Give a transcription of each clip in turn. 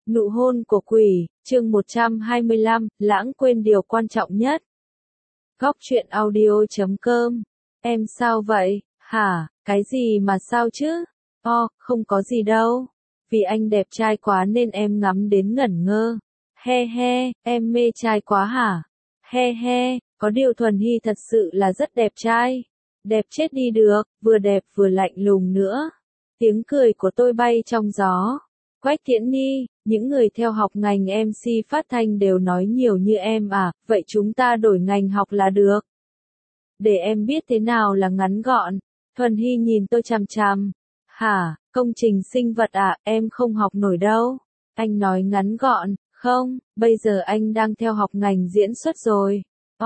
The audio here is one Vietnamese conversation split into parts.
Nụ hôn của quỷ, chương 125, lãng quên điều quan trọng nhất. Góc truyện audio.com. Em sao vậy? Hả, cái gì mà sao chứ? Không có gì đâu. Vì anh đẹp trai quá nên em ngắm đến ngẩn ngơ. He he, em mê trai quá hả? He he, có điều Thuần Hy thật sự là rất đẹp trai. Đẹp chết đi được, vừa đẹp vừa lạnh lùng nữa. Tiếng cười của tôi bay trong gió. Quách Tiễn Nhi, những người theo học ngành MC phát thanh đều nói nhiều như em à, vậy chúng ta đổi ngành học là được. Để em biết thế nào là ngắn gọn. Thuần Hy nhìn tôi chằm chằm. Hả, công trình sinh vật à, em không học nổi đâu. Anh nói ngắn gọn, không, bây giờ anh đang theo học ngành diễn xuất rồi.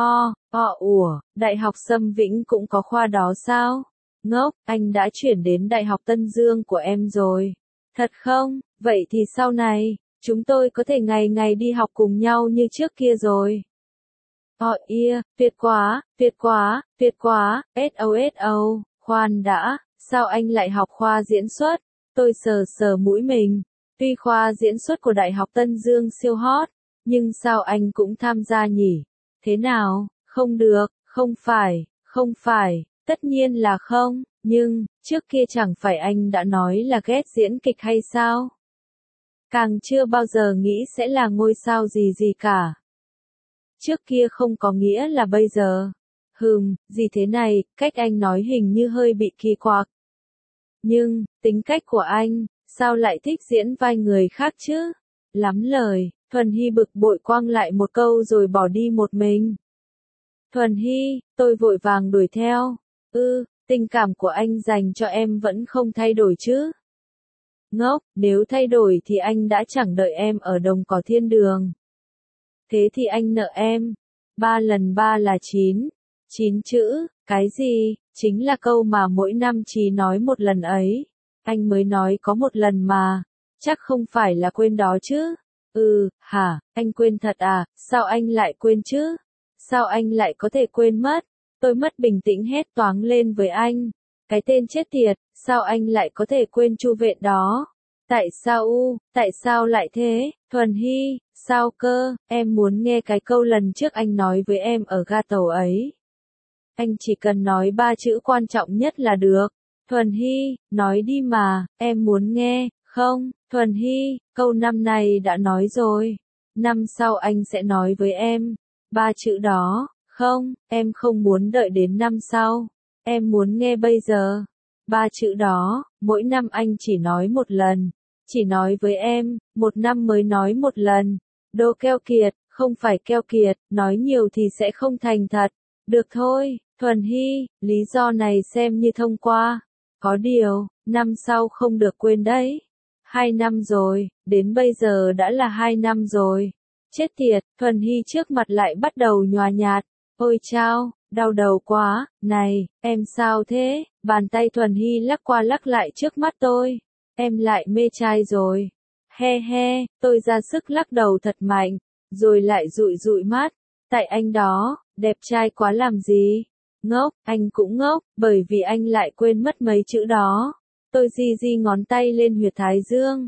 Đại học Sâm Vĩnh cũng có khoa đó sao? Ngốc, anh đã chuyển đến Đại học Tân Dương của em rồi. Thật không? Vậy thì sau này, chúng tôi có thể ngày ngày đi học cùng nhau như trước kia rồi. Tuyệt quá, tuyệt quá, tuyệt quá, SO, khoan đã, sao anh lại học khoa diễn xuất? Tôi sờ sờ mũi mình, tuy khoa diễn xuất của Đại học Tân Dương siêu hot, nhưng sao anh cũng tham gia nhỉ? Thế nào, không được, không phải, tất nhiên là không, nhưng, trước kia chẳng phải anh đã nói là ghét diễn kịch hay sao? Càng chưa bao giờ nghĩ sẽ là ngôi sao gì cả. Trước kia không có nghĩa là bây giờ. Gì thế này, cách anh nói hình như hơi bị kỳ quặc. Nhưng, tính cách của anh, sao lại thích diễn vai người khác chứ? Lắm lời, Thuần Hy bực bội quăng lại một câu rồi bỏ đi một mình. Thuần Hy, tôi vội vàng đuổi theo. Tình cảm của anh dành cho em vẫn không thay đổi chứ? Ngốc, nếu thay đổi thì anh đã chẳng đợi em ở đồng cỏ thiên đường. Thế thì anh nợ em. 3 lần 3 là 9. 9 chữ, cái gì? Chính là câu mà mỗi năm chỉ nói một lần ấy. Anh mới nói có một lần mà. Chắc không phải là quên đó chứ? Hả, anh quên thật à? Sao anh lại quên chứ? Sao anh lại có thể quên mất? Tôi mất bình tĩnh hét toáng lên với anh. Cái tên chết tiệt, sao anh lại có thể quên Chu Vệ đó? Tại sao lại thế? Thuần Hy, sao cơ? Em muốn nghe cái câu lần trước anh nói với em ở ga tàu ấy. Anh chỉ cần nói 3 chữ quan trọng nhất là được. Thuần Hy, nói đi mà, em muốn nghe. Không, Thuần Hy, câu năm này đã nói rồi. Năm sau anh sẽ nói với em. 3 chữ đó. Không, em không muốn đợi đến năm sau. Em muốn nghe bây giờ. 3 chữ đó, mỗi năm anh chỉ nói một lần. Chỉ nói với em, một năm mới nói một lần. Đồ keo kiệt, không phải keo kiệt, nói nhiều thì sẽ không thành thật. Được thôi, Thuần Hy, lý do này xem như thông qua. Có điều, năm sau không được quên đấy. 2 năm rồi, đến bây giờ đã là 2 năm rồi. Chết tiệt, Thuần Hy trước mặt lại bắt đầu nhòa nhạt. Ôi chao, đau đầu quá, này, em sao thế? Bàn tay Thuần Hy lắc qua lắc lại trước mắt tôi. Em lại mê trai rồi. He he, tôi ra sức lắc đầu thật mạnh, rồi lại dụi dụi mắt. Tại anh đó, đẹp trai quá làm gì? Ngốc, anh cũng ngốc, bởi vì anh lại quên mất mấy chữ đó. Tôi di ngón tay lên huyệt thái dương.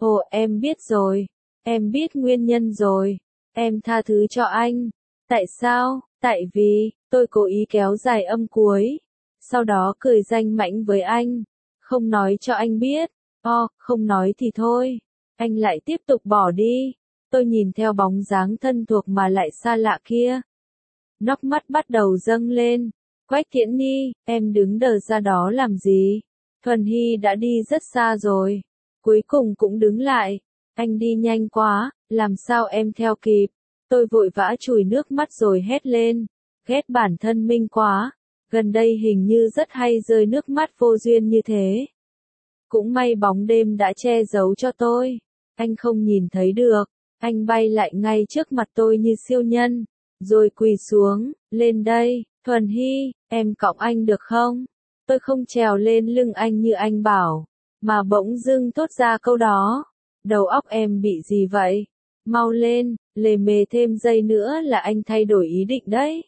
Em biết rồi. Em biết nguyên nhân rồi. Em tha thứ cho anh. Tại sao? Tại vì, tôi cố ý kéo dài âm cuối. Sau đó cười danh mãnh với anh. Không nói cho anh biết. Không nói thì thôi. Anh lại tiếp tục bỏ đi. Tôi nhìn theo bóng dáng thân thuộc mà lại xa lạ kia. Nóc mắt bắt đầu dâng lên. Quách Tiễn Nhi, em đứng đờ ra đó làm gì? Thuần Hy đã đi rất xa rồi. Cuối cùng cũng đứng lại. Anh đi nhanh quá, làm sao em theo kịp? Tôi vội vã chùi nước mắt rồi hét lên. Ghét bản thân mình quá. Gần đây hình như rất hay rơi nước mắt vô duyên như thế. Cũng may bóng đêm đã che giấu cho tôi. Anh không nhìn thấy được. Anh bay lại ngay trước mặt tôi như siêu nhân. Rồi quỳ xuống, lên đây, Thuần Hy, em cõng anh được không? Tôi không trèo lên lưng anh như anh bảo. Mà bỗng dưng thốt ra câu đó. Đầu óc em bị gì vậy? Mau lên, lề mề thêm giây nữa là anh thay đổi ý định đấy.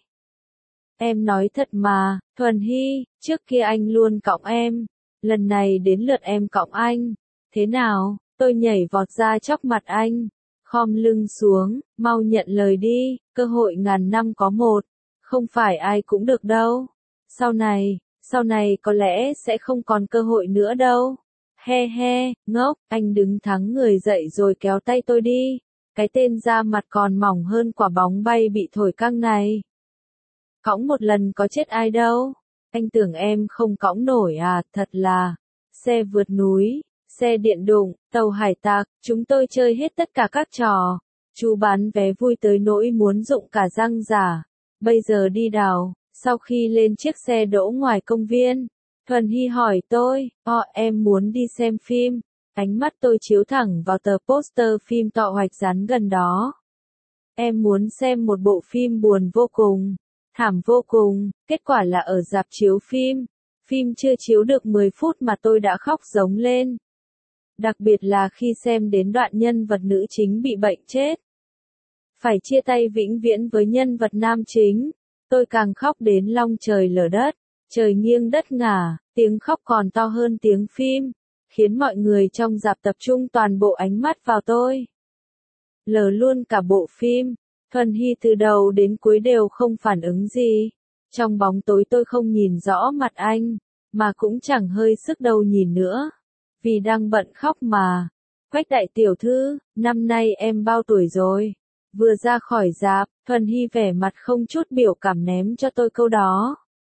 Em nói thật mà, Thuần Hy, trước kia anh luôn cõng em. Lần này đến lượt em cõng anh. Thế nào, Tôi nhảy vọt ra chóc mặt anh, khom lưng xuống, mau nhận lời đi, cơ hội ngàn năm có một, không phải ai cũng được đâu. Sau này có lẽ sẽ không còn cơ hội nữa đâu. He he, ngốc, anh đứng thẳng người dậy rồi kéo tay tôi đi. Cái tên da mặt còn mỏng hơn quả bóng bay bị thổi căng này. Cõng một lần có chết ai đâu. Anh tưởng em không cõng nổi à, thật là. Xe vượt núi, xe điện đụng, tàu hải tặc, chúng tôi chơi hết tất cả các trò. Chú bán vé vui tới nỗi muốn rụng cả răng giả. Bây giờ đi đào, sau khi lên chiếc xe đỗ ngoài công viên, Thuần Hy hỏi tôi, em muốn đi xem phim. Ánh mắt tôi chiếu thẳng vào tờ poster phim tọ hoạch dán gần đó. Em muốn xem một bộ phim buồn vô cùng, thảm vô cùng, kết quả là ở rạp chiếu phim. Phim chưa chiếu được 10 phút mà tôi đã khóc rống lên. Đặc biệt là khi xem đến đoạn nhân vật nữ chính bị bệnh chết. Phải chia tay vĩnh viễn với nhân vật nam chính. Tôi càng khóc đến long trời lở đất, trời nghiêng đất ngả, tiếng khóc còn to hơn tiếng phim, khiến mọi người trong rạp tập trung toàn bộ ánh mắt vào tôi. Lờ luôn cả bộ phim, Thuần Hy từ đầu đến cuối đều không phản ứng gì. Trong bóng tối tôi không nhìn rõ mặt anh, mà cũng chẳng hơi sức đâu nhìn nữa, vì đang bận khóc mà. Quách đại tiểu thư, năm nay em bao tuổi rồi? Vừa ra khỏi rạp, Thuần Hy vẻ mặt không chút biểu cảm ném cho tôi câu đó.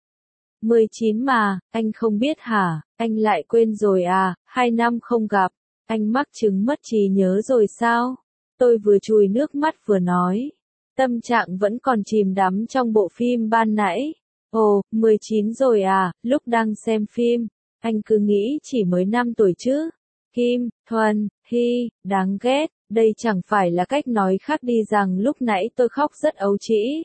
19 mà, anh không biết hả, anh lại quên rồi à, 2 năm không gặp, anh mắc chứng mất trí nhớ rồi sao? Tôi vừa chùi nước mắt vừa nói. Tâm trạng vẫn còn chìm đắm trong bộ phim ban nãy. Ồ, 19 rồi à, lúc đang xem phim, anh cứ nghĩ chỉ mới 5 tuổi chứ. Kim, Thuần, Hy, đáng ghét, đây chẳng phải là cách nói khác đi rằng lúc nãy tôi khóc rất ấu trĩ.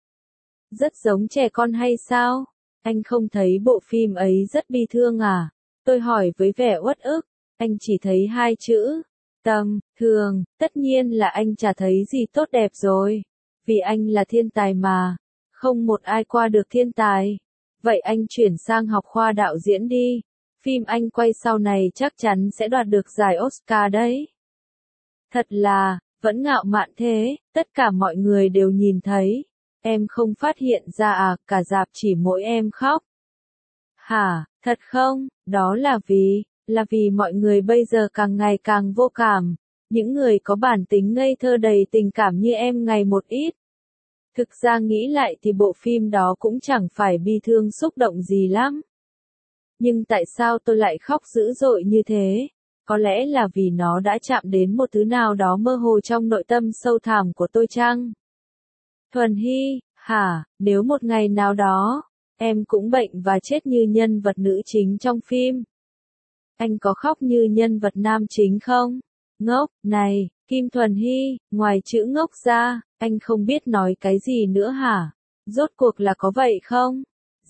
Rất giống trẻ con hay sao? Anh không thấy bộ phim ấy rất bi thương à? Tôi hỏi với vẻ uất ức, anh chỉ thấy 2 chữ. Tầm, thường, tất nhiên là anh chả thấy gì tốt đẹp rồi. Vì anh là thiên tài mà. Không một ai qua được thiên tài. Vậy anh chuyển sang học khoa đạo diễn đi. Phim anh quay sau này chắc chắn sẽ đoạt được giải Oscar đấy. Thật là, vẫn ngạo mạn thế, tất cả mọi người đều nhìn thấy. Em không phát hiện ra à, cả rạp chỉ mỗi em khóc. Hả, thật không? Đó là vì mọi người bây giờ càng ngày càng vô cảm. Những người có bản tính ngây thơ đầy tình cảm như em ngày một ít. Thực ra nghĩ lại thì bộ phim đó cũng chẳng phải bi thương xúc động gì lắm. Nhưng tại sao tôi lại khóc dữ dội như thế? Có lẽ là vì nó đã chạm đến một thứ nào đó mơ hồ trong nội tâm sâu thẳm của tôi chăng? Thuần Hy, hả, nếu một ngày nào đó, em cũng bệnh và chết như nhân vật nữ chính trong phim. Anh có khóc như nhân vật nam chính không? Ngốc, này, Kim Thuần Hy, ngoài chữ ngốc ra, anh không biết nói cái gì nữa hả? Rốt cuộc là có vậy không?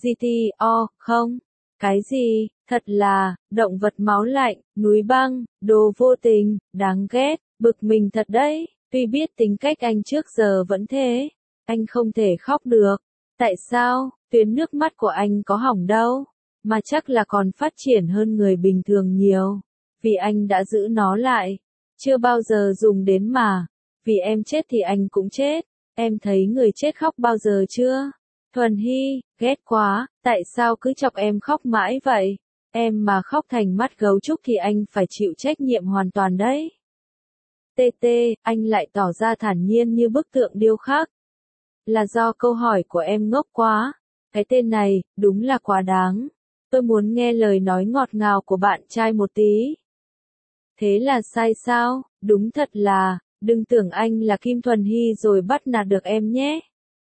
GTO, không? Cái gì, thật là, động vật máu lạnh, núi băng, đồ vô tình, đáng ghét, bực mình thật đấy. Tuy biết tính cách anh trước giờ vẫn thế, anh không thể khóc được. Tại sao, tuyến nước mắt của anh có hỏng đâu, mà chắc là còn phát triển hơn người bình thường nhiều. Vì anh đã giữ nó lại, chưa bao giờ dùng đến mà. Vì em chết thì anh cũng chết. Em thấy người chết khóc bao giờ chưa? Thuần Hy, ghét quá, tại sao cứ chọc em khóc mãi vậy? Em mà khóc thành mắt gấu trúc thì anh phải chịu trách nhiệm hoàn toàn đấy. TT, anh lại tỏ ra thản nhiên như bức tượng điêu khắc. Là do câu hỏi của em ngốc quá. Cái tên này, đúng là quá đáng. Tôi muốn nghe lời nói ngọt ngào của bạn trai một tí. Thế là sai sao? Đúng thật là, đừng tưởng anh là Kim Thuần Hy rồi bắt nạt được em nhé.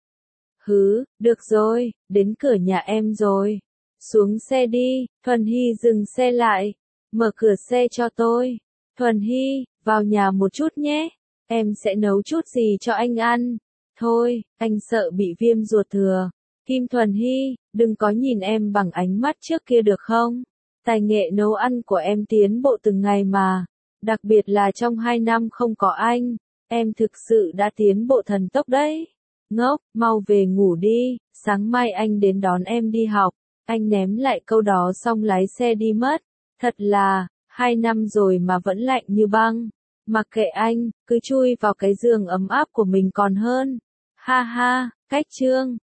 Hứ, được rồi, đến cửa nhà em rồi. Xuống xe đi, Thuần Hy dừng xe lại. Mở cửa xe cho tôi. Thuần Hy, vào nhà một chút nhé. Em sẽ nấu chút gì cho anh ăn. Thôi, anh sợ bị viêm ruột thừa. Kim Thuần Hy, đừng có nhìn em bằng ánh mắt trước kia được không? Tài nghệ nấu ăn của em tiến bộ từng ngày mà. Đặc biệt là trong 2 năm không có anh. Em thực sự đã tiến bộ thần tốc đấy. Ngốc, mau về ngủ đi, sáng mai anh đến đón em đi học. Anh ném lại câu đó xong lái xe đi mất. Thật là, 2 năm rồi mà vẫn lạnh như băng. Mặc kệ anh, cứ chui vào cái giường ấm áp của mình còn hơn. Ha ha, cách chương.